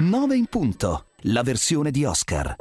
9 in punto, la versione di Oscar.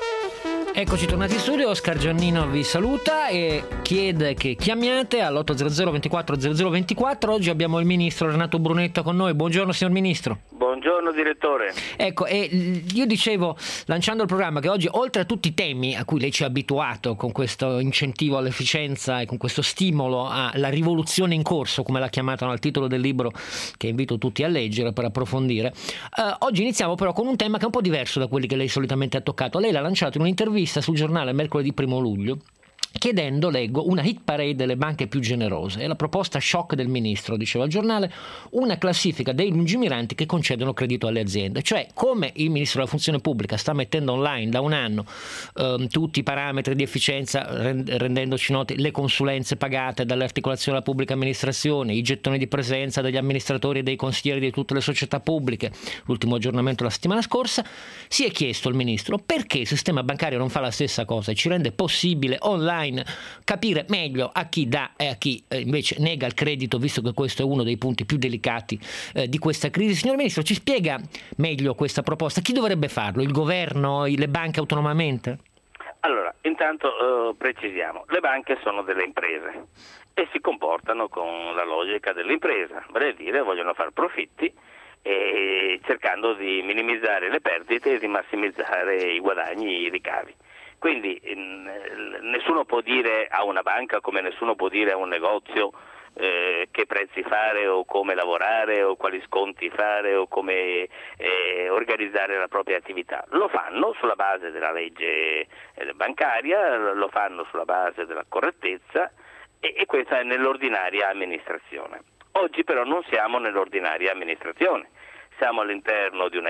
Eccoci tornati in studio, Oscar Giannino vi saluta e chiede che chiamiate all'800 24 0024. Oggi abbiamo il ministro Renato Brunetta con noi. Buongiorno signor Ministro. Buongiorno direttore. Ecco, e io dicevo, lanciando il programma, che oggi oltre a tutti i temi a cui lei ci ha abituato con questo incentivo all'efficienza e con questo stimolo alla rivoluzione in corso, come l'ha chiamata nel titolo del libro che invito tutti a leggere per approfondire, oggi iniziamo però con un tema che è un po' diverso da quelli che lei solitamente ha toccato. Lei l'ha lanciato in un'intervista sul giornale mercoledì 1 luglio chiedendo, leggo, una hit parade delle banche più generose. È la proposta shock del ministro, diceva il giornale, una classifica dei lungimiranti che concedono credito alle aziende. Cioè, come il ministro della funzione pubblica sta mettendo online da un anno tutti i parametri di efficienza, rendendoci noti le consulenze pagate dalle articolazioni della pubblica amministrazione, i gettoni di presenza degli amministratori e dei consiglieri di tutte le società pubbliche, l'ultimo aggiornamento la settimana scorsa, si è chiesto il ministro perché il sistema bancario non fa la stessa cosa e ci rende possibile online capire meglio a chi dà e a chi invece nega il credito, visto che questo è uno dei punti più delicati di questa crisi. Signor Ministro, ci spiega meglio questa proposta? Chi dovrebbe farlo? Il governo? Le banche autonomamente? Allora, intanto precisiamo, le banche sono delle imprese e si comportano con la logica dell'impresa, vale a dire vogliono fare profitti e cercando di minimizzare le perdite e di massimizzare i guadagni, i ricavi. Quindi nessuno può dire a una banca come nessuno può dire a un negozio che prezzi fare o come lavorare o quali sconti fare o come organizzare la propria attività. Lo fanno sulla base della legge bancaria, lo fanno sulla base della correttezza e questa è nell'ordinaria amministrazione. Oggi però non siamo nell'ordinaria amministrazione, siamo all'interno di una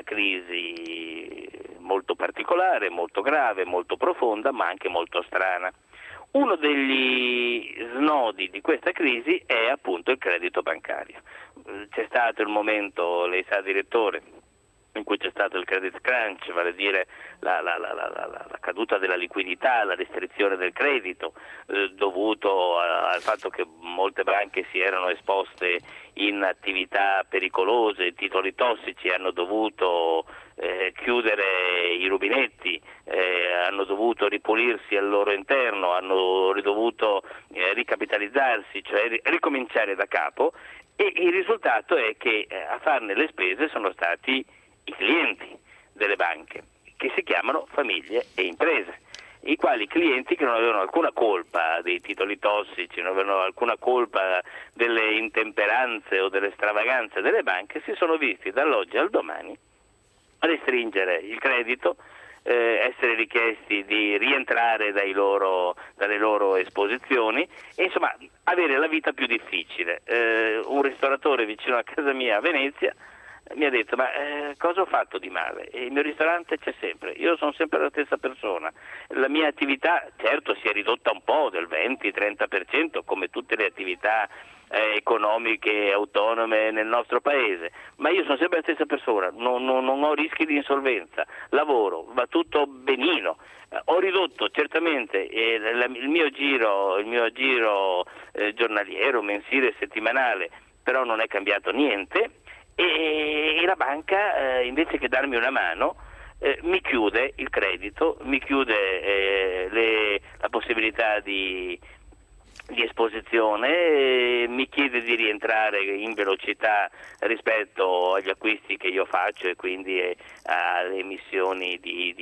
crisi molto particolare, molto grave, molto profonda, ma anche molto strana. Uno degli snodi di questa crisi è appunto il credito bancario. C'è stato il momento, lei sa direttore, in cui c'è stato il credit crunch, vale a dire la caduta della liquidità, la restrizione del credito, dovuto al fatto che molte banche si erano esposte in attività pericolose, titoli tossici, hanno dovuto chiudere i rubinetti, hanno dovuto ripulirsi al loro interno, hanno dovuto ricapitalizzarsi, cioè ricominciare da capo, e il risultato è che a farne le spese sono stati i clienti delle banche, che si chiamano famiglie e imprese, i quali clienti che non avevano alcuna colpa dei titoli tossici, non avevano alcuna colpa delle intemperanze o delle stravaganze delle banche, si sono visti dall'oggi al domani restringere il credito, essere richiesti di rientrare dalle loro esposizioni e insomma avere la vita più difficile. Un ristoratore vicino a casa mia a Venezia mi ha detto ma cosa ho fatto di male? E il mio ristorante c'è sempre, io sono sempre la stessa persona, la mia attività certo si è ridotta un po' del 20-30% come tutte le attività economiche autonome nel nostro paese, ma io sono sempre la stessa persona, non ho rischi di insolvenza, lavoro, va tutto benino. Ho ridotto certamente il mio giro giornaliero, mensile, settimanale, però non è cambiato niente. E la banca invece che darmi una mano mi chiude il credito, mi chiude la possibilità di esposizione, mi chiede di rientrare in velocità rispetto agli acquisti che io faccio e quindi alle emissioni di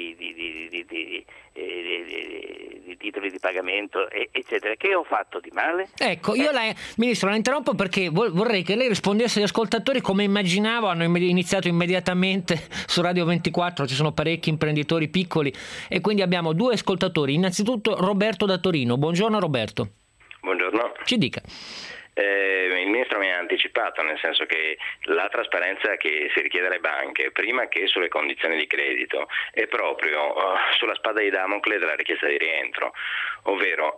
titoli di pagamento eccetera. Che ho fatto di male? Ecco, io Ministro la interrompo perché vorrei che lei rispondesse agli ascoltatori come immaginavo. Hanno iniziato immediatamente su Radio 24, ci sono parecchi imprenditori piccoli e quindi abbiamo due ascoltatori. Innanzitutto Roberto da Torino. Buongiorno Roberto. Buongiorno. Ci dica. Il Ministro mi ha anticipato, nel senso che la trasparenza che si richiede alle banche, prima che sulle condizioni di credito, è proprio sulla spada di Damocle della richiesta di rientro, ovvero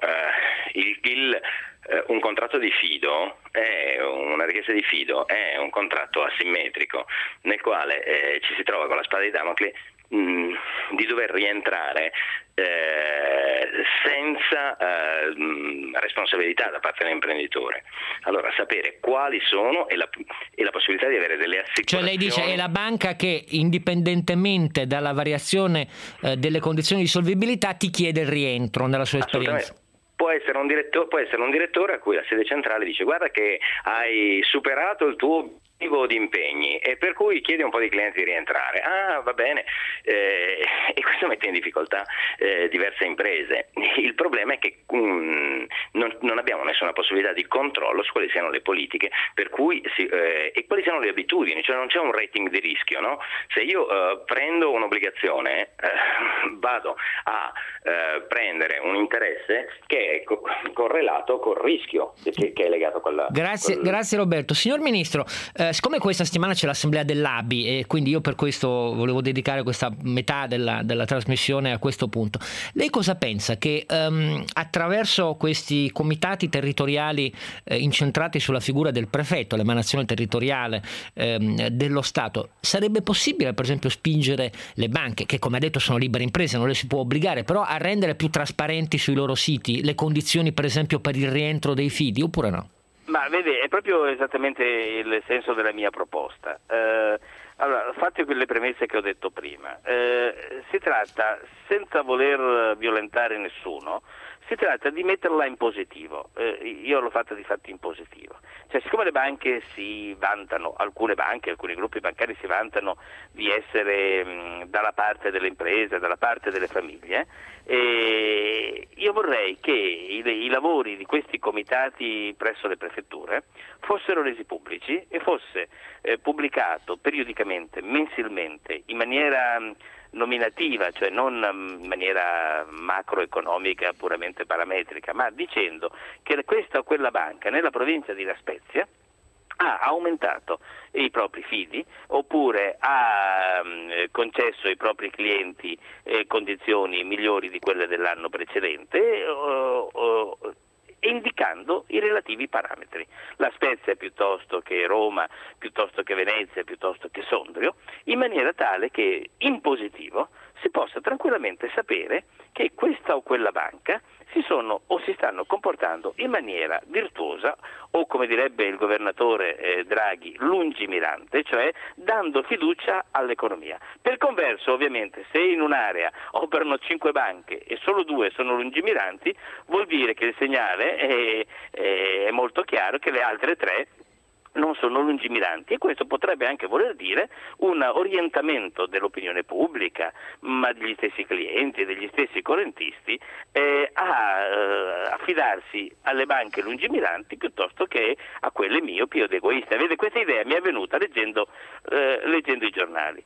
un contratto di fido, una richiesta di fido è un contratto asimmetrico nel quale ci si trova con la spada di Damocle di dover rientrare senza responsabilità da parte dell'imprenditore. Allora sapere quali sono e la possibilità di avere delle assicurazioni. Cioè lei dice è la banca che indipendentemente dalla variazione delle condizioni di solvibilità ti chiede il rientro nella sua esperienza. Può essere un direttore a cui la sede centrale dice guarda che hai superato il tuo obiettivo di impegni e per cui chiedi un po' di clienti di rientrare. Va bene, e questo mette in difficoltà diverse imprese. Il problema è che non abbiamo nessuna possibilità di controllo su quali siano le politiche per cui e quali siano le abitudini, cioè non c'è un rating di rischio, no? Se io prendo un'obbligazione vado a prendere un interesse che è correlato col rischio che è legato a quella. Grazie Roberto. Signor Ministro, siccome questa settimana c'è l'assemblea dell'ABI e quindi io per questo volevo dedicare questa metà della trasmissione a questo punto, lei cosa pensa che attraverso questi comitati territoriali incentrati sulla figura del prefetto, l'emanazione territoriale dello Stato, sarebbe possibile per esempio spingere le banche, che come ha detto sono libere imprese, non le si può obbligare, però a rendere più trasparenti sui loro siti le condizioni per esempio per il rientro dei fidi, oppure no? Ma vede, è proprio esattamente il senso della mia proposta. Allora, fatte quelle premesse che ho detto prima, si tratta, senza voler violentare nessuno, si tratta di metterla in positivo. Io l'ho fatta di fatti in positivo. Cioè, siccome le banche si vantano, alcune banche, alcuni gruppi bancari si vantano di essere dalla parte delle imprese, dalla parte delle famiglie, io vorrei che i lavori di questi comitati presso le prefetture fossero resi pubblici e fosse pubblicato periodicamente, mensilmente, in maniera nominativa, cioè non in maniera macroeconomica puramente parametrica, ma dicendo che questa o quella banca nella provincia di La Spezia ha aumentato i propri fidi oppure ha concesso ai propri clienti condizioni migliori di quelle dell'anno precedente, indicando i relativi parametri. La Spezia piuttosto che Roma, piuttosto che Venezia, piuttosto che Sondrio, in maniera tale che in positivo si possa tranquillamente sapere che questa o quella banca si stanno comportando in maniera virtuosa o, come direbbe il governatore Draghi, lungimirante, cioè dando fiducia all'economia. Per converso, ovviamente, se in un'area operano 5 banche e solo 2 sono lungimiranti, vuol dire che il segnale è molto chiaro che le altre 3 non sono lungimiranti, e questo potrebbe anche voler dire un orientamento dell'opinione pubblica, ma degli stessi clienti, degli stessi correntisti, a affidarsi alle banche lungimiranti piuttosto che a quelle miopi o egoiste. Vede, questa idea mi è venuta leggendo i giornali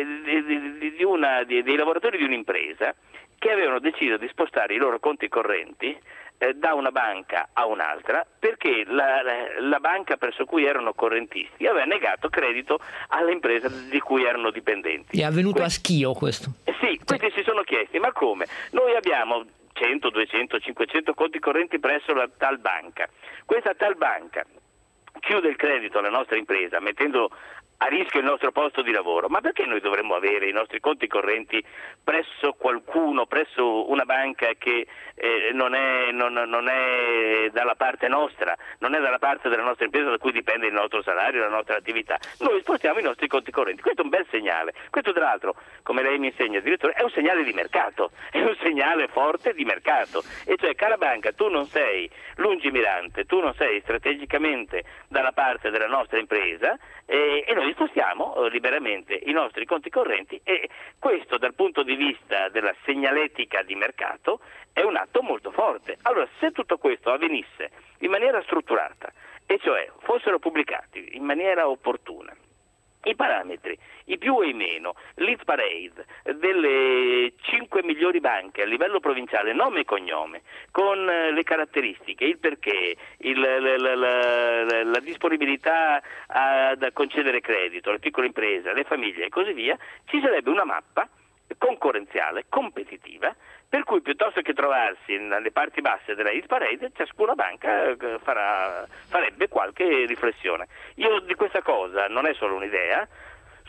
dei lavoratori di un'impresa che avevano deciso di spostare i loro conti correnti da una banca a un'altra perché la banca presso cui erano correntisti aveva negato credito all'impresa di cui erano dipendenti. È avvenuto a Schio questo? Sì, questi si sono chiesti, ma come? Noi abbiamo 100, 200, 500 conti correnti presso la tal banca. Questa tal banca chiude il credito alla nostra impresa mettendo a rischio il nostro posto di lavoro, ma perché noi dovremmo avere i nostri conti correnti presso qualcuno, presso una banca che non è dalla parte nostra, non è dalla parte della nostra impresa da cui dipende il nostro salario, la nostra attività? Noi spostiamo i nostri conti correnti, questo è un bel segnale. Questo tra l'altro, come lei mi insegna, direttore, è un segnale di mercato, è un segnale forte di mercato, e cioè, cara banca, tu non sei lungimirante, tu non sei strategicamente dalla parte della nostra impresa, e noi spostiamo liberamente i nostri conti correnti, e questo dal punto di vista della segnaletica di mercato è un atto molto forte. Allora, se tutto questo avvenisse in maniera strutturata, e cioè fossero pubblicati in maniera opportuna i parametri, i più e i meno, l'hit parade delle 5 migliori banche a livello provinciale, nome e cognome, con le caratteristiche, il perché, la disponibilità a concedere credito alle piccole imprese, alle famiglie e così via, ci sarebbe una mappa concorrenziale, competitiva, per cui piuttosto che trovarsi nelle parti basse della hit parade, ciascuna banca farebbe qualche riflessione. Io di questa cosa non è solo un'idea,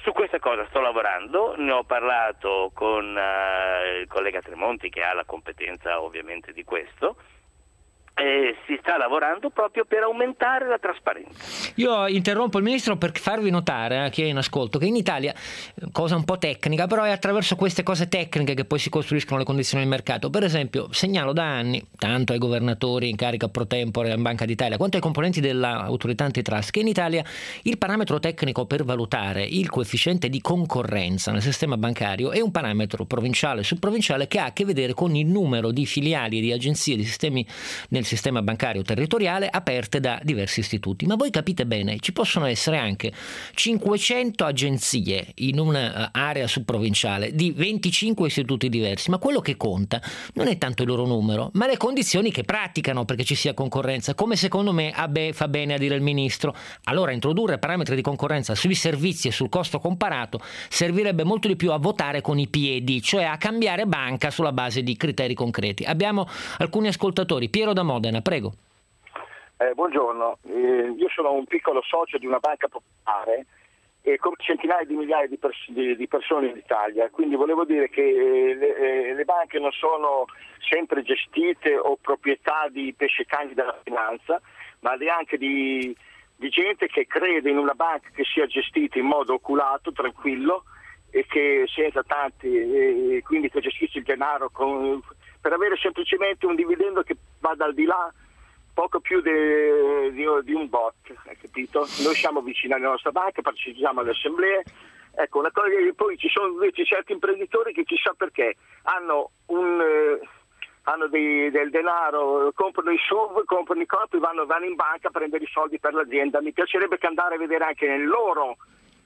Su questa cosa sto lavorando, ne ho parlato con il collega Tremonti, che ha la competenza ovviamente di questo. Si sta lavorando proprio per aumentare la trasparenza. Io interrompo il Ministro per farvi notare, a chi è in ascolto, che in Italia, cosa un po' tecnica, però è attraverso queste cose tecniche che poi si costruiscono le condizioni del mercato. Per esempio, segnalo da anni, tanto ai governatori in carica pro tempore in Banca d'Italia, quanto ai componenti dell'autorità antitrust, che in Italia il parametro tecnico per valutare il coefficiente di concorrenza nel sistema bancario è un parametro provinciale e subprovinciale che ha a che vedere con il numero di filiali, di agenzie, di sistemi nel sistema bancario territoriale aperte da diversi istituti. Ma voi capite bene, ci possono essere anche 500 agenzie in un'area subprovinciale di 25 istituti diversi, ma quello che conta non è tanto il loro numero, ma le condizioni che praticano perché ci sia concorrenza, come secondo me fa bene a dire il Ministro. Allora introdurre parametri di concorrenza sui servizi e sul costo comparato servirebbe molto di più a votare con i piedi, cioè a cambiare banca sulla base di criteri concreti. Abbiamo alcuni ascoltatori. Piero da Modena, prego. Buongiorno, io sono un piccolo socio di una banca popolare e con centinaia di migliaia di persone in Italia, quindi volevo dire che le banche non sono sempre gestite o proprietà di pescecani della finanza, ma anche di gente che crede in una banca che sia gestita in modo oculato, tranquillo e che senza tanti, quindi che gestisce il denaro per avere semplicemente un dividendo che vada al di là poco più di un bot, hai capito? Noi siamo vicini alla nostra banca, partecipiamo alle assemblee. Ecco, una cosa che poi ci sono invece certi imprenditori che chissà perché hanno del denaro, comprano i SUV, comprano i corpi, vanno in banca a prendere i soldi per l'azienda. Mi piacerebbe che andare a vedere anche nel loro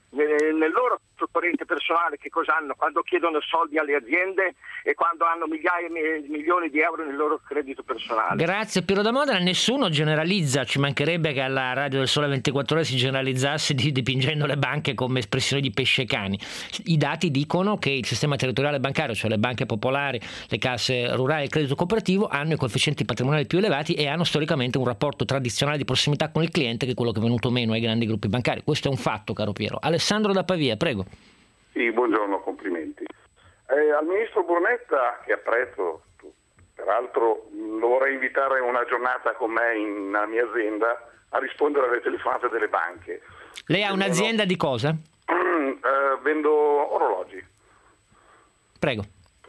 corrente personale che cosa hanno quando chiedono soldi alle aziende e quando hanno migliaia e milioni di euro nel loro credito personale. Grazie Piero da Modena. Nessuno generalizza, ci mancherebbe che alla Radio del Sole 24 Ore si generalizzasse dipingendo le banche come espressione di pescecani. I dati dicono che il sistema territoriale bancario, cioè le banche popolari, le casse rurali e il credito cooperativo, hanno i coefficienti patrimoniali più elevati e hanno storicamente un rapporto tradizionale di prossimità con il cliente che è quello che è venuto meno ai grandi gruppi bancari. Questo è un fatto, caro Piero. Alessandro da Pavia, prego. Sì, buongiorno, complimenti. Al ministro Brunetta, che apprezzo, peraltro lo vorrei invitare una giornata con me nella mia azienda a rispondere alle telefonate delle banche. Lei ha un'azienda di cosa? Vendo orologi. Prego.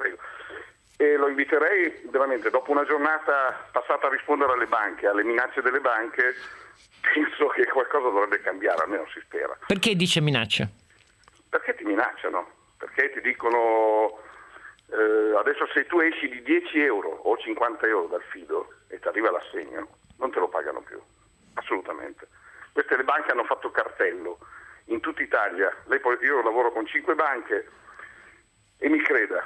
E lo inviterei veramente, dopo una giornata passata a rispondere alle banche, alle minacce delle banche, penso che qualcosa dovrebbe cambiare, almeno si spera. Perché dice minacce? Perché ti minacciano, perché ti dicono adesso se tu esci di 10 euro o 50 euro dal fido e ti arriva l'assegno, non te lo pagano più, assolutamente. Queste le banche hanno fatto cartello in tutta Italia. Io lavoro con 5 banche e mi creda,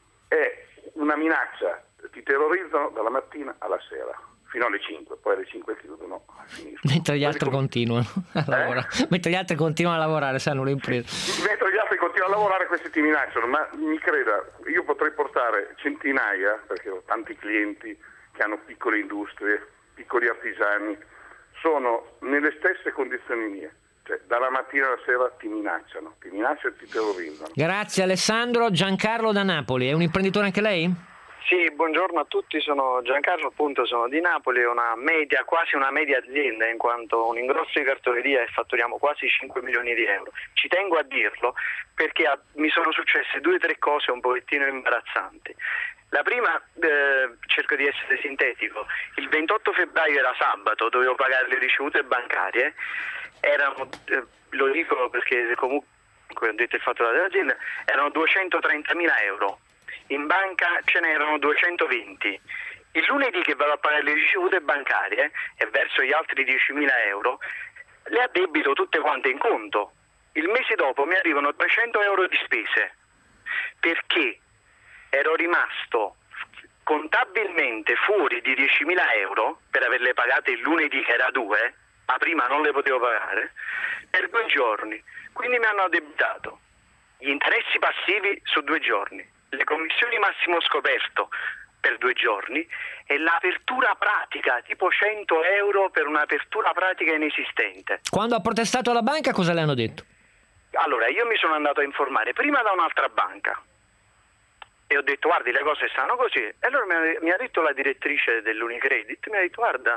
è una minaccia, ti terrorizzano dalla mattina alla sera. Fino alle 5, poi alle 5 chiudono, finiscono. Mentre gli altri continuano a lavorare. Mentre gli altri continuano a lavorare, sanno le imprese. Mentre gli altri continuano a lavorare, questi ti minacciano, ma mi creda, io potrei portare centinaia, perché ho tanti clienti che hanno piccole industrie, piccoli artigiani, sono nelle stesse condizioni mie. Cioè, dalla mattina alla sera ti minacciano e ti terrorizzano. Grazie Alessandro. Giancarlo da Napoli, è un imprenditore anche lei? Sì, buongiorno a tutti, sono Giancarlo, appunto sono di Napoli, quasi una media azienda in quanto un ingrosso di cartoleria e fatturiamo quasi 5 milioni di euro. Ci tengo a dirlo perché mi sono successe 2 o 3 cose un pochettino imbarazzanti. La prima, cerco di essere sintetico, il 28 febbraio era sabato, dovevo pagare le ricevute bancarie, erano, lo dico perché comunque ho detto il fatturato dell'azienda, erano 230.000 euro. In banca ce n'erano 220. Il lunedì che vado a pagare le ricevute bancarie e verso gli altri 10.000 euro, le addebito tutte quante in conto. Il mese dopo mi arrivano 300 euro di spese perché ero rimasto contabilmente fuori di 10.000 euro per averle pagate il lunedì che era 2, ma prima non le potevo pagare, per 2 giorni. Quindi mi hanno addebitato gli interessi passivi su 2 giorni, le commissioni massimo scoperto per 2 giorni e l'apertura pratica, tipo 100 euro per un'apertura pratica inesistente. Quando ha protestato alla banca cosa le hanno detto? Allora, io mi sono andato a informare prima da un'altra banca e ho detto guardi, le cose stanno così, e allora mi ha detto la direttrice dell'Unicredit, mi ha detto guarda,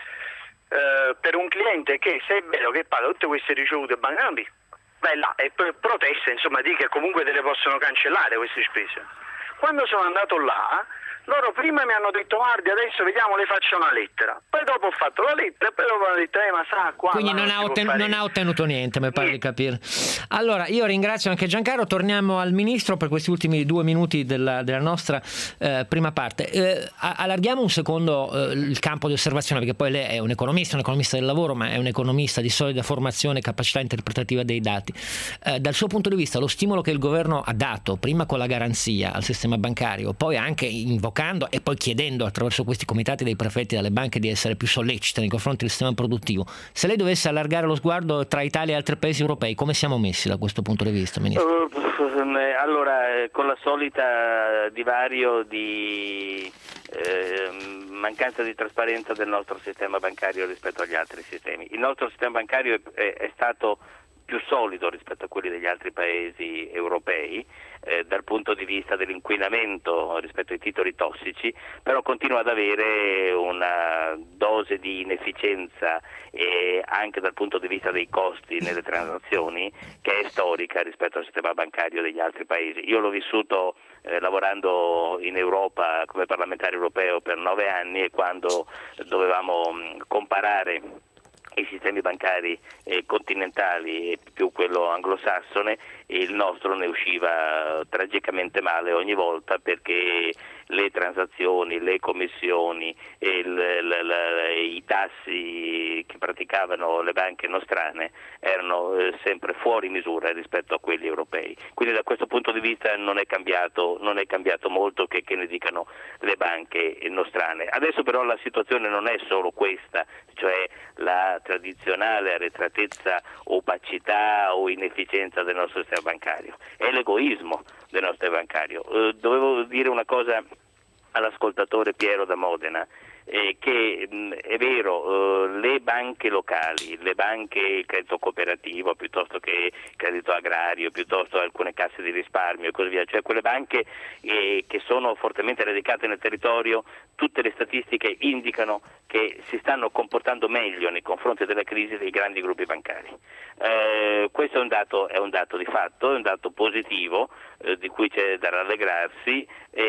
per un cliente che se è vero che paga tutte queste ricevute bancarie, vai là e protesta, insomma, di che comunque te le possono cancellare queste spese. Quando sono andato là, loro prima mi hanno detto guardi, adesso vediamo, le faccio una lettera, poi dopo ho fatto la lettera e poi dopo hanno detto ma sa qua. Quindi non ha ottenuto niente, mi pare di capire. Allora io ringrazio anche Giancarlo, torniamo al Ministro per questi ultimi 2 minuti della nostra prima parte. Allarghiamo un secondo il campo di osservazione, perché poi lei è un economista del lavoro, ma è un economista di solida formazione e capacità interpretativa dei dati. Dal suo punto di vista, lo stimolo che il governo ha dato prima con la garanzia al sistema bancario, poi anche invocando e poi chiedendo attraverso questi comitati dei prefetti dalle banche di essere più sollecite nei confronti del sistema produttivo, se lei dovesse allargare lo sguardo tra Italia e altri paesi europei, come siamo messi da questo punto di vista, Ministro? Allora, con la solita divario di mancanza di trasparenza del nostro sistema bancario rispetto agli altri sistemi. Il nostro sistema bancario è stato più solido rispetto a quelli degli altri paesi europei dal punto di vista dell'inquinamento rispetto ai titoli tossici, però continua ad avere una dose di inefficienza e anche dal punto di vista dei costi nelle transazioni che è storica rispetto al sistema bancario degli altri paesi. Io l'ho vissuto lavorando in Europa come parlamentare europeo per 9 anni, e quando dovevamo comparare i sistemi bancari continentali e più quello anglosassone, il nostro ne usciva tragicamente male ogni volta, perché le transazioni, le commissioni e i tassi che praticavano le banche nostrane erano sempre fuori misura rispetto a quelli europei. Quindi da questo punto di vista non è cambiato molto, che ne dicano le banche nostrane. Adesso però la situazione non è solo questa, cioè la tradizionale arretratezza, opacità o inefficienza del nostro sistema bancario, è l'egoismo del nostro sistema bancario. Dovevo dire una cosa all'ascoltatore Piero da Modena, che è vero, le banche locali, le banche credito cooperativo piuttosto che credito agrario, piuttosto alcune casse di risparmio e così via, cioè quelle banche che sono fortemente radicate nel territorio, tutte le statistiche indicano che si stanno comportando meglio nei confronti della crisi dei grandi gruppi bancari. Questo è un dato di fatto, è un dato positivo di cui c'è da rallegrarsi,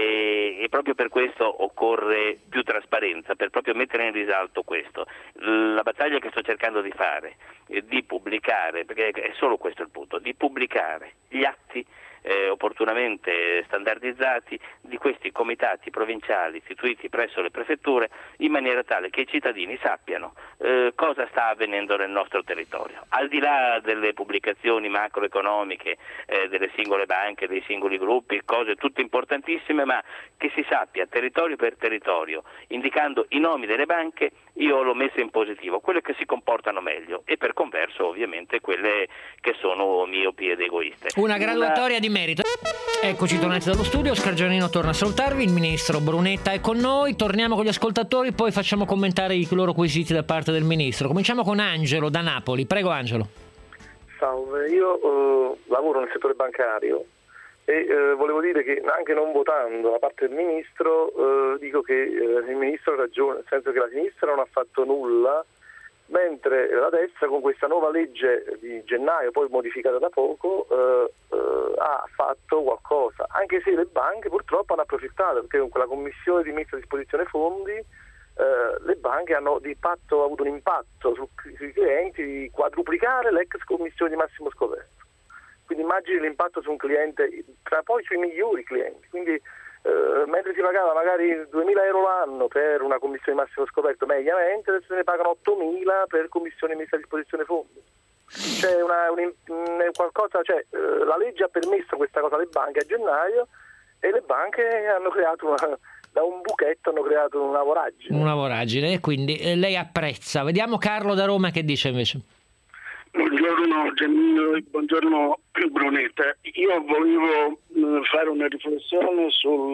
e proprio per questo occorre più trasparenza, per proprio mettere in risalto questo. La battaglia che sto cercando di fare è di pubblicare, perché è solo questo il punto, di pubblicare gli atti opportunamente standardizzati di questi comitati provinciali istituiti presso le prefetture, in maniera tale che i cittadini sappiano cosa sta avvenendo nel nostro territorio, al di là delle pubblicazioni macroeconomiche delle singole banche, dei singoli gruppi, cose tutte importantissime, ma che si sappia territorio per territorio, indicando i nomi delle banche. Io l'ho messa in positivo, quelle che si comportano meglio, e per converso ovviamente quelle che sono miopi ed egoiste. Una graduatoria di merito. Eccoci tornati dallo studio, Oscar Giannino torna a salutarvi, il ministro Brunetta è con noi, torniamo con gli ascoltatori, poi facciamo commentare i loro quesiti da parte del ministro. Cominciamo con Angelo da Napoli, prego Angelo. Salve, io lavoro nel settore bancario e volevo dire che anche non votando da parte del ministro dico che il ministro ha ragione, nel senso che la sinistra non ha fatto nulla, mentre la destra con questa nuova legge di gennaio, poi modificata da poco, ha fatto qualcosa, anche se le banche purtroppo hanno approfittato, perché con quella commissione di messa a disposizione fondi le banche hanno di fatto avuto un impatto sui clienti di quadruplicare l'ex commissione di massimo scoperto. Quindi immagini l'impatto su un cliente, tra poi sui migliori clienti. Quindi mentre si pagava magari 2.000 euro l'anno per una commissione di massimo scoperto mediamente, adesso se ne pagano 8.000 per commissione messa a disposizione fondi. C'è qualcosa, la legge ha permesso questa cosa alle banche a gennaio, e le banche hanno creato da un buchetto hanno creato una voragine. Una voragine, e quindi lei apprezza. Vediamo Carlo da Roma che dice invece. Buongiorno Giannino e buongiorno Brunetta. Io volevo fare una riflessione sul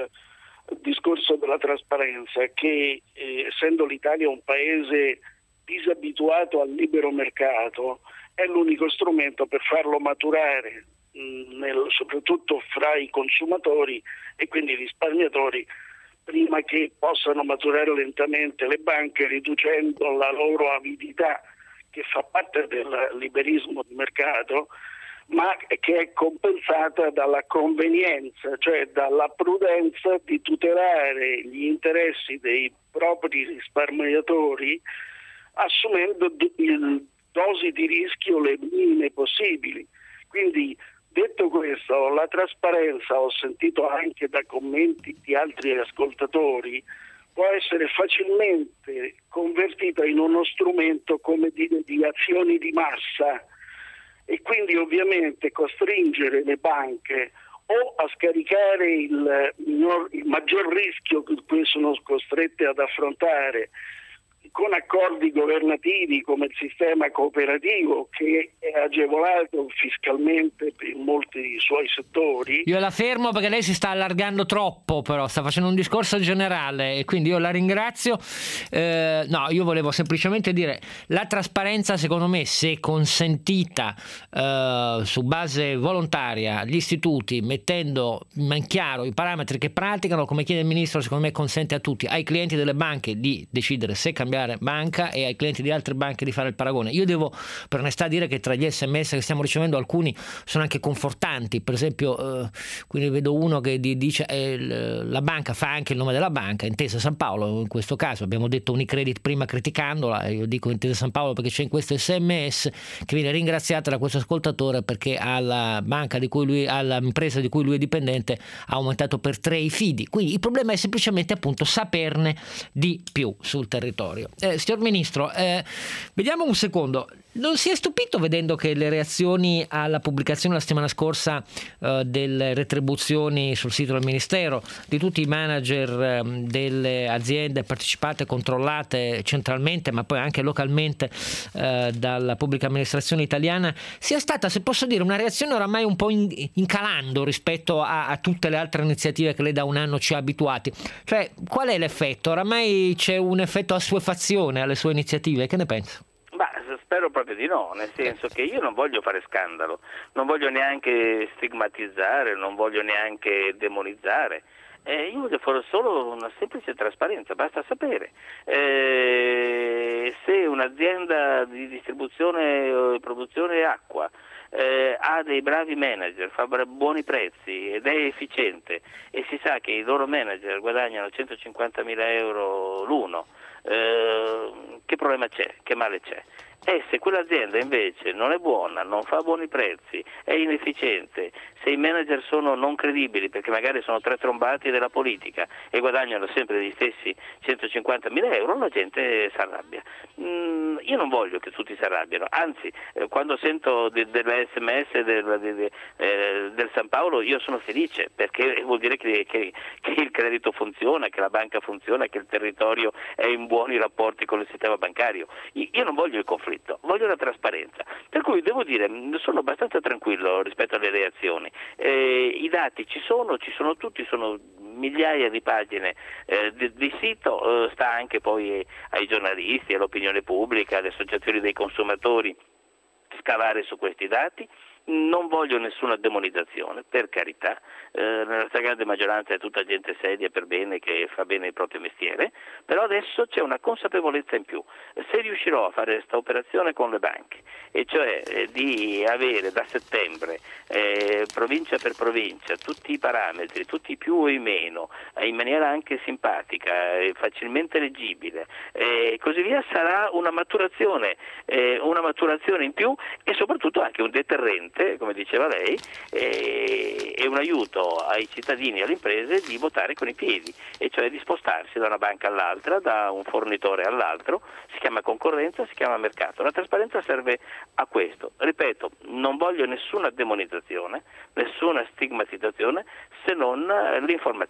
discorso della trasparenza, che essendo l'Italia un paese disabituato al libero mercato è l'unico strumento per farlo maturare soprattutto fra i consumatori e quindi i risparmiatori, prima che possano maturare lentamente le banche, riducendo la loro avidità, che fa parte del liberismo di mercato, ma che è compensata dalla convenienza, cioè dalla prudenza di tutelare gli interessi dei propri risparmiatori, assumendo dosi di rischio le minime possibili. Quindi, detto questo, la trasparenza, ho sentito anche da commenti di altri ascoltatori, può essere facilmente convertita in uno strumento, come dire, di azioni di massa, e quindi ovviamente costringere le banche o a scaricare il maggior rischio che sono costrette ad affrontare con accordi governativi come il sistema cooperativo, che è agevolato fiscalmente in molti suoi settori. Io la fermo perché lei si sta allargando troppo, però sta facendo un discorso generale e quindi io la ringrazio. No, io volevo semplicemente dire, la trasparenza secondo me, se consentita su base volontaria, gli istituti mettendo in chiaro i parametri che praticano, come chiede il Ministro, secondo me consente a tutti, ai clienti delle banche di decidere se cambiare banca e ai clienti di altre banche di fare il paragone. Io devo per onestà dire che tra gli SMS che stiamo ricevendo alcuni sono anche confortanti. Per esempio quindi vedo uno che dice la banca fa anche il nome della banca, Intesa San Paolo. In questo caso abbiamo detto Unicredit prima criticandola, io dico Intesa San Paolo perché c'è in questo SMS che viene ringraziata da questo ascoltatore perché alla banca di cui lui, all'impresa di cui lui è dipendente, ha aumentato per 3 i fidi. Quindi il problema è semplicemente appunto saperne di più sul territorio. Signor Ministro, vediamo un secondo. Non si è stupito vedendo che le reazioni alla pubblicazione la settimana scorsa delle retribuzioni sul sito del Ministero di tutti i manager delle aziende partecipate e controllate centralmente ma poi anche localmente dalla pubblica amministrazione italiana sia stata, se posso dire, una reazione oramai un po' incalando rispetto a tutte le altre iniziative che lei da un anno ci ha abituati? Cioè, qual è l'effetto? Oramai c'è un effetto assuefazione alle sue iniziative, che ne pensa? Spero proprio di no, nel senso che io non voglio fare scandalo, non voglio neanche stigmatizzare, non voglio neanche demonizzare. Io voglio fare solo una semplice trasparenza, basta sapere se un'azienda di distribuzione o produzione acqua ha dei bravi manager, fa buoni prezzi ed è efficiente e si sa che i loro manager guadagnano 150.000 euro l'uno, che problema c'è? Che male c'è? E se quell'azienda invece non è buona, non fa buoni prezzi, è inefficiente, se i manager sono non credibili perché magari sono 3 trombati della politica e guadagnano sempre gli stessi 150.000 euro, la gente si arrabbia. Io non voglio che tutti si arrabbiano, anzi quando sento delle SMS del San Paolo io sono felice perché vuol dire che il credito funziona, che la banca funziona, che il territorio è in buoni rapporti con il sistema bancario. Io non voglio il conflitto, voglio la trasparenza, per cui devo dire sono abbastanza tranquillo rispetto alle reazioni. I dati ci sono tutti, sono migliaia di pagine di sito, sta anche poi ai giornalisti, all'opinione pubblica, alle associazioni dei consumatori scavare su questi dati. Non voglio nessuna demonizzazione, per carità, nella stragrande maggioranza è tutta gente seria per bene che fa bene il proprio mestiere, però adesso c'è una consapevolezza in più. Se riuscirò a fare questa operazione con le banche, e cioè di avere da settembre provincia per provincia tutti i parametri, tutti i più o i meno, in maniera anche simpatica, facilmente leggibile, così via, sarà una maturazione in più e soprattutto anche un deterrente, come diceva lei, è un aiuto ai cittadini e alle imprese di votare con i piedi, e cioè di spostarsi da una banca all'altra, da un fornitore all'altro. Si chiama concorrenza, si chiama mercato. La trasparenza serve a questo. Ripeto, non voglio nessuna demonizzazione, nessuna stigmatizzazione, se non l'informazione.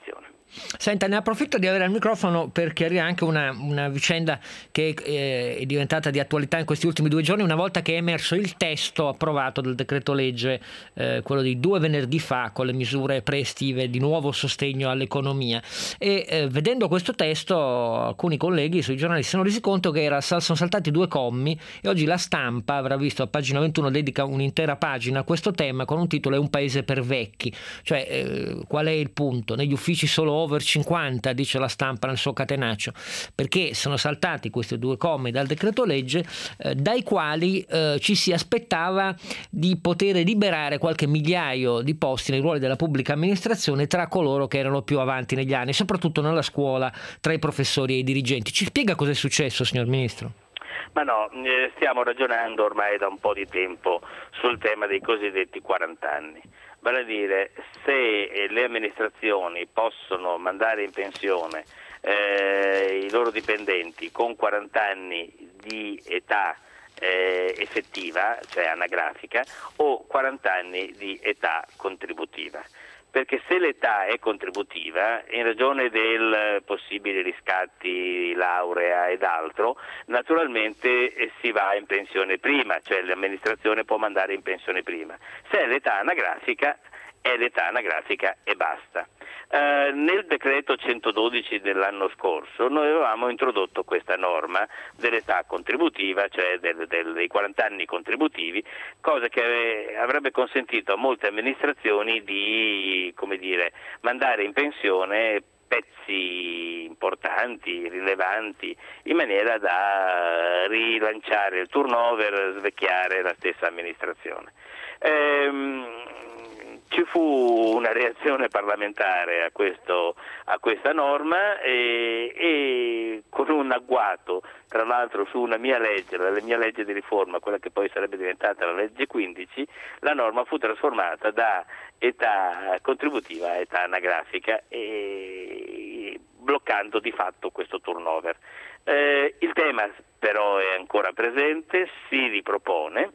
Senta, ne approfitto di avere al microfono per chiarire anche una vicenda che è diventata di attualità in questi ultimi 2 giorni, una volta che è emerso il testo approvato del decreto legge, quello di 2 venerdì fa, con le misure preestive di nuovo sostegno all'economia, e vedendo questo testo alcuni colleghi sui giornali si sono resi conto che sono saltati 2 commi, e oggi la Stampa avrà visto a pagina 21 dedica un'intera pagina a questo tema con un titolo: "È un paese per vecchi". Cioè, qual è il punto? Negli uffici solo over 50, dice la Stampa nel suo catenaccio, perché sono saltati questi 2 commi dal decreto legge, dai quali ci si aspettava di poter liberare qualche migliaio di posti nei ruoli della pubblica amministrazione tra coloro che erano più avanti negli anni, soprattutto nella scuola, tra i professori e i dirigenti. Ci spiega cosa è successo, signor Ministro? Ma no, stiamo ragionando ormai da un po' di tempo sul tema dei cosiddetti 40 anni. Vale a dire, se le amministrazioni possono mandare in pensione i loro dipendenti con 40 anni di età effettiva, cioè anagrafica, o 40 anni di età contributiva. Perché se l'età è contributiva, in ragione del possibili riscatti, laurea ed altro, naturalmente si va in pensione prima, cioè l'amministrazione può mandare in pensione prima. Se è l'età anagrafica, è l'età anagrafica e basta. Nel decreto 112 dell'anno scorso noi avevamo introdotto questa norma dell'età contributiva, cioè dei 40 anni contributivi, cosa che avrebbe consentito a molte amministrazioni di, mandare in pensione pezzi importanti, rilevanti, in maniera da rilanciare il turnover, svecchiare la stessa amministrazione. Ci fu una reazione parlamentare a questa norma e con un agguato, tra l'altro su una mia legge, la mia legge di riforma, quella che poi sarebbe diventata la legge 15, la norma fu trasformata da età contributiva a età anagrafica, e bloccando di fatto questo turnover. Il tema però è ancora presente, si ripropone.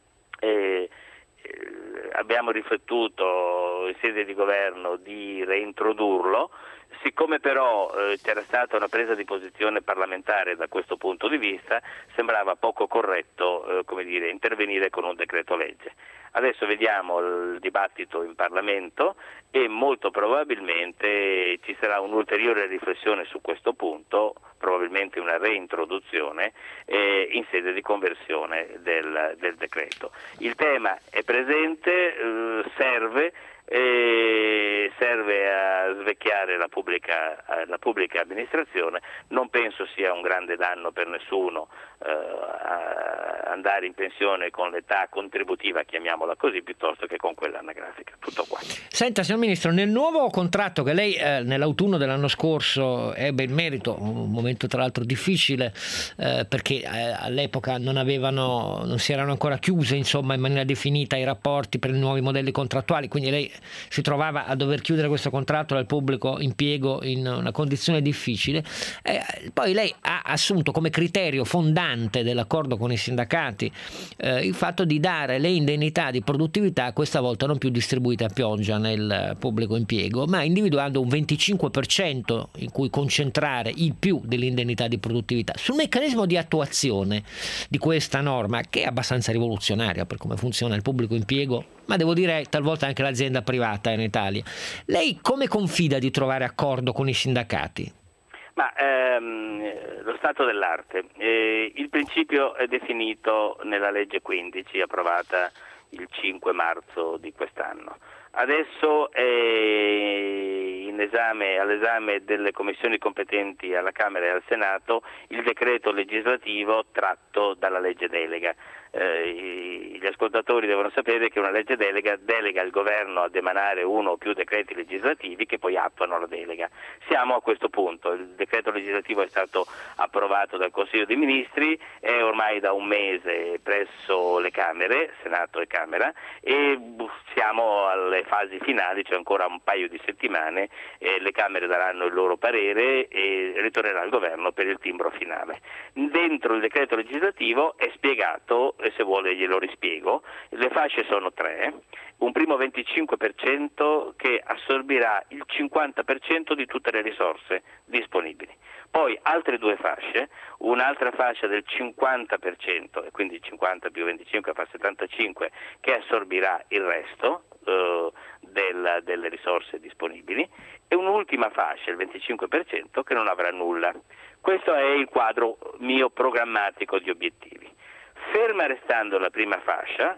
Abbiamo riflettuto in sede di governo di reintrodurlo, siccome però c'era stata una presa di posizione parlamentare da questo punto di vista, sembrava poco corretto intervenire con un decreto legge. Adesso vediamo il dibattito in Parlamento e molto probabilmente ci sarà un'ulteriore riflessione su questo punto, probabilmente una reintroduzione in sede di conversione del decreto. Il tema è presente, serve a svecchiare la pubblica amministrazione. Non penso sia un grande danno per nessuno andare in pensione con l'età contributiva, chiamiamola così, piuttosto che con quella anagrafica. Tutto qua. Senta, signor Ministro, nel nuovo contratto che lei nell'autunno dell'anno scorso ebbe in merito, un momento tra l'altro difficile perché all'epoca non si erano ancora chiuse in maniera definita i rapporti per i nuovi modelli contrattuali, quindi lei si trovava a dover chiudere questo contratto dal pubblico impiego in una condizione difficile. Poi lei ha assunto come criterio fondante dell'accordo con i sindacati il fatto di dare le indennità di produttività, questa volta non più distribuite a pioggia nel pubblico impiego, ma individuando un 25% in cui concentrare il più dell'indennità di produttività. Sul meccanismo di attuazione di questa norma, che è abbastanza rivoluzionaria per come funziona il pubblico impiego, ma devo dire talvolta anche l'azienda privata in Italia, lei come confida di trovare accordo con i sindacati? Ma lo stato dell'arte, il principio è definito nella legge 15 approvata il 5 marzo di quest'anno. Adesso è all'esame delle commissioni competenti alla Camera e al Senato il decreto legislativo tratto dalla legge delega. Gli ascoltatori devono sapere che una legge delega il governo ad emanare uno o più decreti legislativi che poi attuano la delega. Siamo a questo punto, il decreto legislativo è stato approvato dal Consiglio dei Ministri, è ormai da un mese presso le Camere, Senato e Camera, e siamo alle fasi finali, c'è ancora un paio di settimane, le Camere daranno il loro parere e ritornerà al governo per il timbro finale. Dentro il decreto legislativo è spiegato e se vuole glielo rispiego. Le fasce sono 3, un primo 25% che assorbirà il 50% di tutte le risorse disponibili. Poi altre 2 fasce, un'altra fascia del 50%, e quindi 50 più 25 fa 75, che assorbirà il resto delle risorse disponibili, e un'ultima fascia, il 25%, che non avrà nulla. Questo è il quadro mio programmatico di obiettivi. Ferma restando la prima fascia,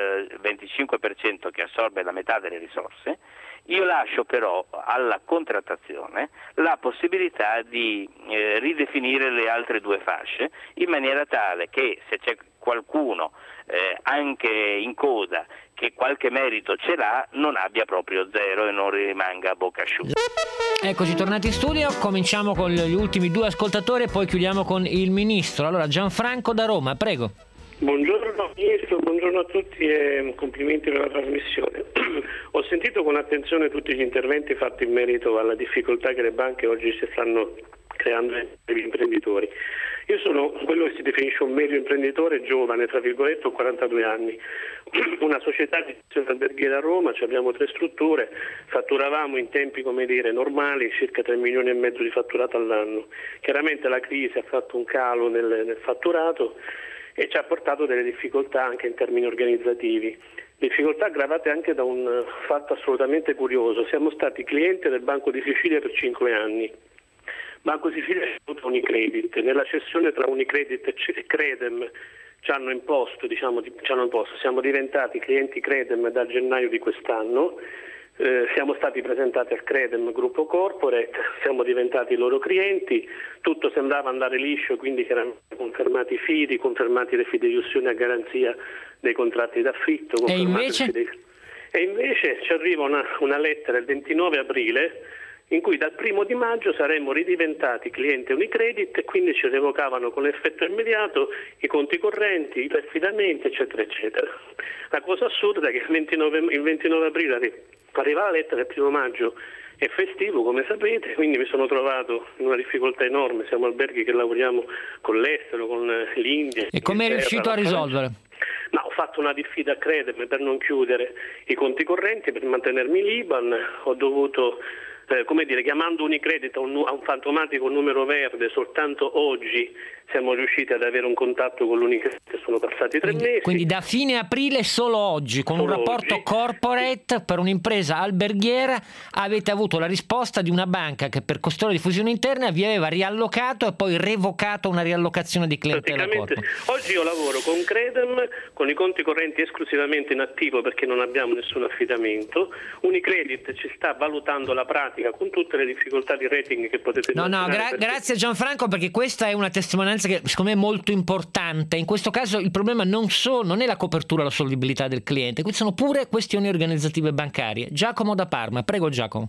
25% che assorbe la metà delle risorse, io lascio però alla contrattazione la possibilità di ridefinire le altre 2 fasce in maniera tale che se c'è qualcuno anche in coda che qualche merito ce l'ha, non abbia proprio 0 e non rimanga a bocca asciutta. Eccoci tornati in studio, cominciamo con gli ultimi 2 ascoltatori e poi chiudiamo con il Ministro. Allora, Gianfranco da Roma, prego. Buongiorno Ministro, buongiorno a tutti e complimenti per la trasmissione. Ho sentito con attenzione tutti gli interventi fatti in merito alla difficoltà che le banche oggi si stanno creando per gli imprenditori. Io sono quello che si definisce un medio imprenditore giovane, tra virgolette, ho 42 anni. Una società di gestione alberghiera a Roma, abbiamo 3 strutture, fatturavamo in tempi normali circa 3 milioni e mezzo di fatturato all'anno. Chiaramente la crisi ha fatto un calo nel fatturato e ci ha portato delle difficoltà anche in termini organizzativi. Difficoltà aggravate anche da un fatto assolutamente curioso. Siamo stati clienti del Banco di Sicilia per 5 anni. Banco di Sicilia è avuto Unicredit. Nella cessione tra Unicredit e Credem ci hanno imposto, siamo diventati clienti Credem da gennaio di quest'anno. Siamo stati presentati al Credem Gruppo Corporate, siamo diventati loro clienti, tutto sembrava andare liscio, quindi erano confermati i fidi, confermati le fideiussioni a garanzia dei contratti d'affitto. E invece ci arriva una lettera il 29 aprile in cui dal 1 di maggio saremmo ridiventati clienti Unicredit e quindi ci revocavano con effetto immediato i conti correnti, gli affidamenti, eccetera, eccetera. La cosa assurda è che il 29 aprile arriva la lettera, il 1 maggio è festivo, come sapete, quindi mi sono trovato in una difficoltà enorme. Siamo alberghi che lavoriamo con l'estero, con l'India. E come è riuscito a risolvere? No, ho fatto una diffida a Credem per non chiudere i conti correnti, per mantenermi in Liban. Ho dovuto, chiamando Unicredit a un fantomatico numero verde, soltanto oggi siamo riusciti ad avere un contatto con l'Unicredit, sono passati 3 mesi. Quindi da fine aprile solo oggi, con un rapporto corporate per un'impresa alberghiera, avete avuto la risposta di una banca che per costoro di fusione interna vi aveva riallocato e poi revocato una riallocazione di clientela corpo. Oggi io lavoro con Credem, con i conti correnti esclusivamente in attivo perché non abbiamo nessun affidamento. Unicredit ci sta valutando la pratica con tutte le difficoltà di rating che potete immaginare. Grazie Gianfranco, perché questa è una testimonianza che secondo me è molto importante. In questo caso il problema non è la copertura, la solvibilità del cliente, queste sono pure questioni organizzative bancarie. Giacomo da Parma, prego Giacomo.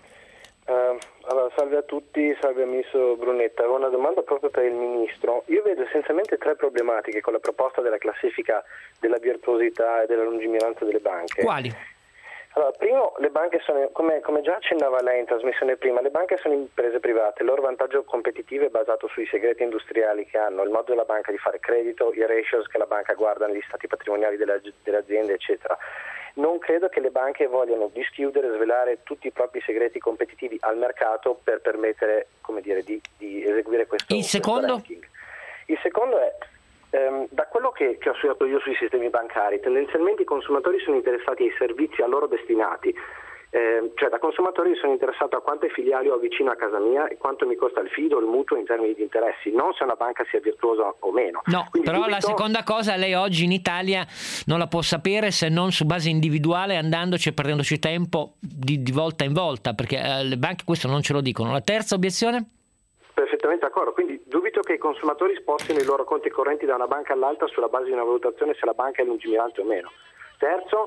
Allora, salve a tutti, salve al Ministro Brunetta. Avevo una domanda proprio per il Ministro. Io vedo essenzialmente 3 problematiche con la proposta della classifica della virtuosità e della lungimiranza delle banche. Quali? Allora, primo, le banche sono, come già accennava lei in trasmissione prima, le banche sono imprese private, il loro vantaggio competitivo è basato sui segreti industriali che hanno, il modo della banca di fare credito, i ratios che la banca guarda negli stati patrimoniali delle aziende, eccetera. Non credo che le banche vogliano dischiudere e svelare tutti i propri segreti competitivi al mercato per permettere, di eseguire questo ranking. Il secondo è, da quello che ho studiato io sui sistemi bancari, tendenzialmente i consumatori sono interessati ai servizi a loro destinati, cioè da consumatori sono interessato a quante filiali ho vicino a casa mia e quanto mi costa il fido o il mutuo in termini di interessi, non se una banca sia virtuosa o meno. No, quindi però la seconda cosa lei oggi in Italia non la può sapere se non su base individuale, andandoci e prendendoci tempo di volta in volta, perché le banche questo non ce lo dicono. La terza obiezione? Perfettamente d'accordo, quindi dubito che i consumatori spostino i loro conti correnti da una banca all'altra sulla base di una valutazione se la banca è lungimirante o meno. Terzo,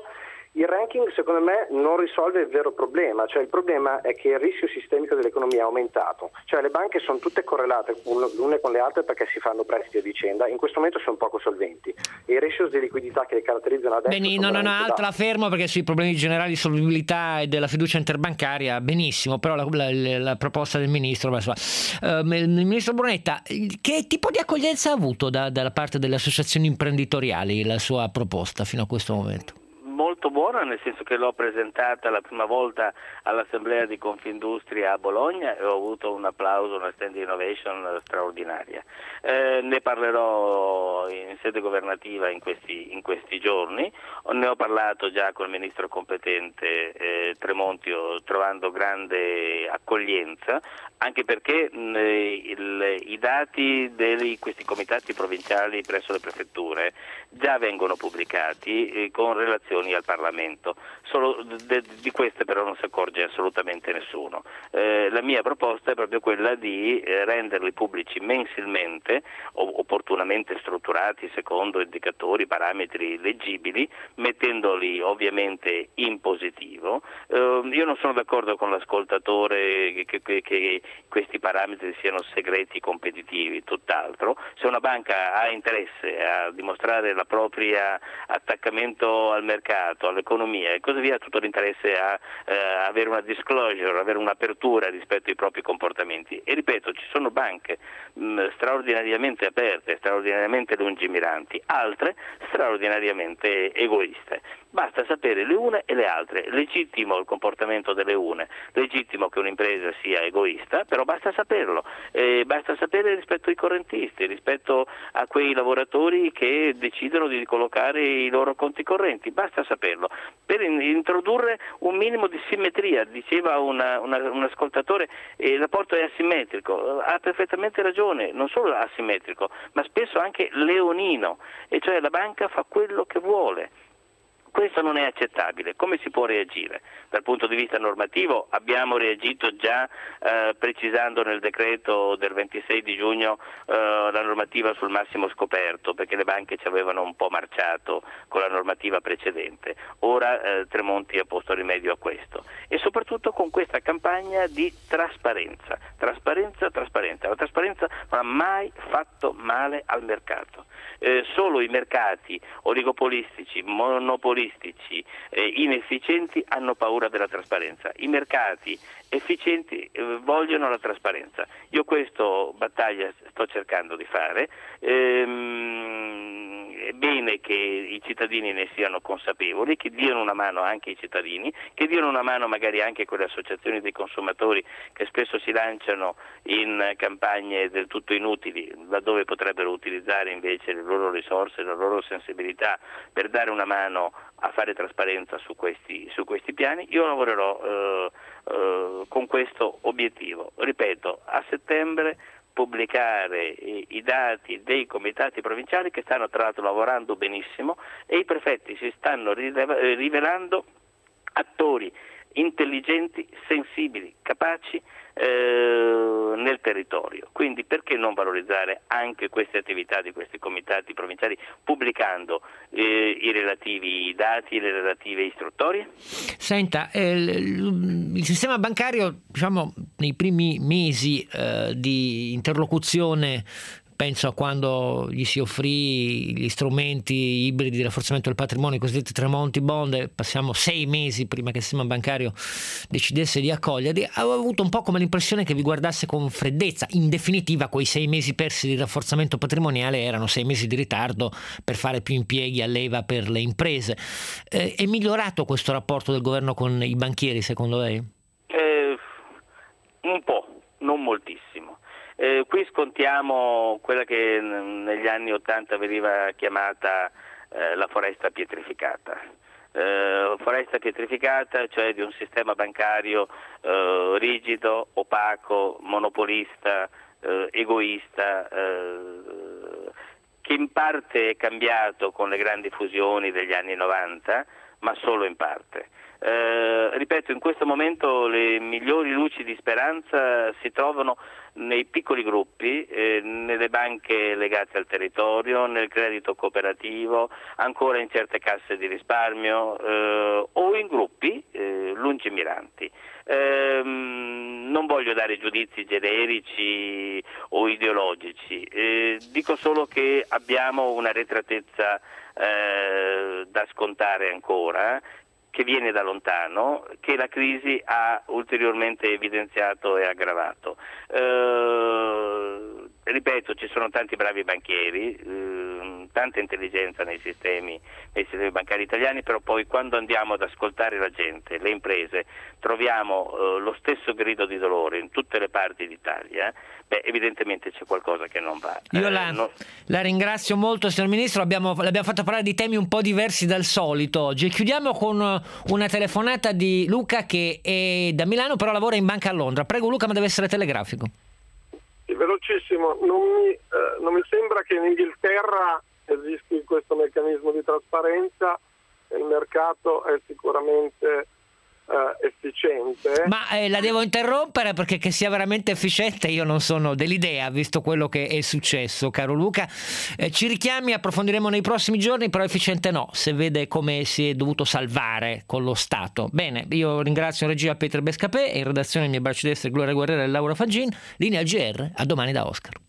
Il ranking secondo me non risolve il vero problema, cioè il problema è che il rischio sistemico dell'economia è aumentato, cioè le banche sono tutte correlate l'une con le altre perché si fanno prestiti a vicenda, in questo momento sono poco solventi e i ratio di liquidità che le caratterizzano adesso la fermo perché sui problemi generali di solvibilità e della fiducia interbancaria benissimo, però la proposta del ministro, il ministro Brunetta, che tipo di accoglienza ha avuto dalla parte delle associazioni imprenditoriali la sua proposta fino a questo momento? Molto buona, nel senso che l'ho presentata la prima volta all'assemblea di Confindustria a Bologna e ho avuto un applauso, una standing ovation straordinaria. Ne parlerò in sede governativa in questi giorni, ne ho parlato già col ministro competente Tremonti trovando grande accoglienza, anche perché i dati di questi comitati provinciali presso le prefetture già vengono pubblicati con relazioni al Parlamento, solo di queste però non si accorge assolutamente nessuno. La mia proposta è proprio quella di renderli pubblici mensilmente, opportunamente strutturati secondo indicatori, parametri leggibili, mettendoli ovviamente in positivo. Io non sono d'accordo con l'ascoltatore che questi parametri siano segreti competitivi, tutt'altro. Se una banca ha interesse a dimostrare la propria attaccamento al mercato, all'economia e così via, ha tutto l'interesse a avere una disclosure, avere un'apertura rispetto ai propri comportamenti. E ripeto, ci sono banche straordinariamente aperte, straordinariamente lungimiranti, altre straordinariamente egoiste. Basta sapere le une e le altre. Legittimo il comportamento delle une, legittimo che un'impresa sia egoista, però basta saperlo, basta sapere rispetto ai correntisti, rispetto a quei lavoratori che decidono di collocare i loro conti correnti, basta saperlo, per introdurre un minimo di simmetria. Diceva un ascoltatore, il rapporto è asimmetrico, ha perfettamente ragione, non solo asimmetrico, ma spesso anche leonino, e cioè la banca fa quello che vuole. Questo non è accettabile. Come si può reagire? Dal punto di vista normativo abbiamo reagito già precisando nel decreto del 26 di giugno la normativa sul massimo scoperto, perché le banche ci avevano un po' marciato con la normativa precedente. Ora Tremonti ha posto rimedio a questo e soprattutto con questa campagna di trasparenza. La trasparenza non ha mai fatto male al mercato. Solo i mercati oligopolistici, monopolistici, inefficienti hanno paura della trasparenza. I mercati efficienti vogliono la trasparenza. Io questa battaglia sto cercando di fare. È bene che i cittadini ne siano consapevoli, che diano una mano anche ai cittadini, che diano una mano magari anche a quelle associazioni dei consumatori che spesso si lanciano in campagne del tutto inutili, laddove potrebbero utilizzare invece le loro risorse, la loro sensibilità per dare una mano a fare trasparenza su questi piani. Io lavorerò con questo obiettivo. Ripeto, a settembre pubblicare i dati dei comitati provinciali, che stanno tra l'altro lavorando benissimo, e i prefetti si stanno rivelando attori intelligenti, sensibili, capaci nel territorio. Quindi perché non valorizzare anche queste attività di questi comitati provinciali pubblicando i relativi dati, le relative istruttorie? Senta, il sistema bancario, diciamo, nei primi mesi di interlocuzione, penso a quando gli si offrì gli strumenti ibridi di rafforzamento del patrimonio, i cosiddetti Tremonti Bond, passiamo 6 mesi prima che il sistema bancario decidesse di accoglierli, avevo avuto un po' come l'impressione che vi guardasse con freddezza. In definitiva, quei 6 mesi persi di rafforzamento patrimoniale erano 6 mesi di ritardo per fare più impieghi a leva per le imprese. È migliorato questo rapporto del governo con i banchieri, secondo lei? Un po', non moltissimo. Qui scontiamo quella che negli anni '80 veniva chiamata la foresta pietrificata. Foresta pietrificata, cioè di un sistema bancario rigido, opaco, monopolista, egoista, che in parte è cambiato con le grandi fusioni degli anni '90, ma solo in parte. Ripeto, in questo momento le migliori luci di speranza si trovano nei piccoli gruppi, nelle banche legate al territorio, nel credito cooperativo, ancora in certe casse di risparmio o in gruppi lungimiranti. Non voglio dare giudizi generici o ideologici, dico solo che abbiamo una arretratezza da scontare ancora, che viene da lontano, che la crisi ha ulteriormente evidenziato e aggravato. Ripeto, ci sono tanti bravi banchieri, tanta intelligenza nei sistemi bancari italiani, però poi quando andiamo ad ascoltare la gente, le imprese, troviamo lo stesso grido di dolore in tutte le parti d'Italia, evidentemente c'è qualcosa che non va. Io la ringrazio molto, signor Ministro, l'abbiamo fatto parlare di temi un po' diversi dal solito oggi. E chiudiamo con una telefonata di Luca, che è da Milano, però lavora in banca a Londra. Prego Luca, ma deve essere telegrafico. Sì, velocissimo. Non mi sembra che in Inghilterra esisti questo meccanismo di trasparenza, il mercato è sicuramente efficiente. Ma la devo interrompere, perché che sia veramente efficiente io non sono dell'idea, visto quello che è successo, caro Luca. Ci richiami, approfondiremo nei prossimi giorni, però efficiente no, se vede come si è dovuto salvare con lo Stato. Bene, io ringrazio in regia Peter Bescapè e in redazione i miei bracci destri Gloria Guerrera e Laura Faggin. Linea al GR, a domani da Oscar.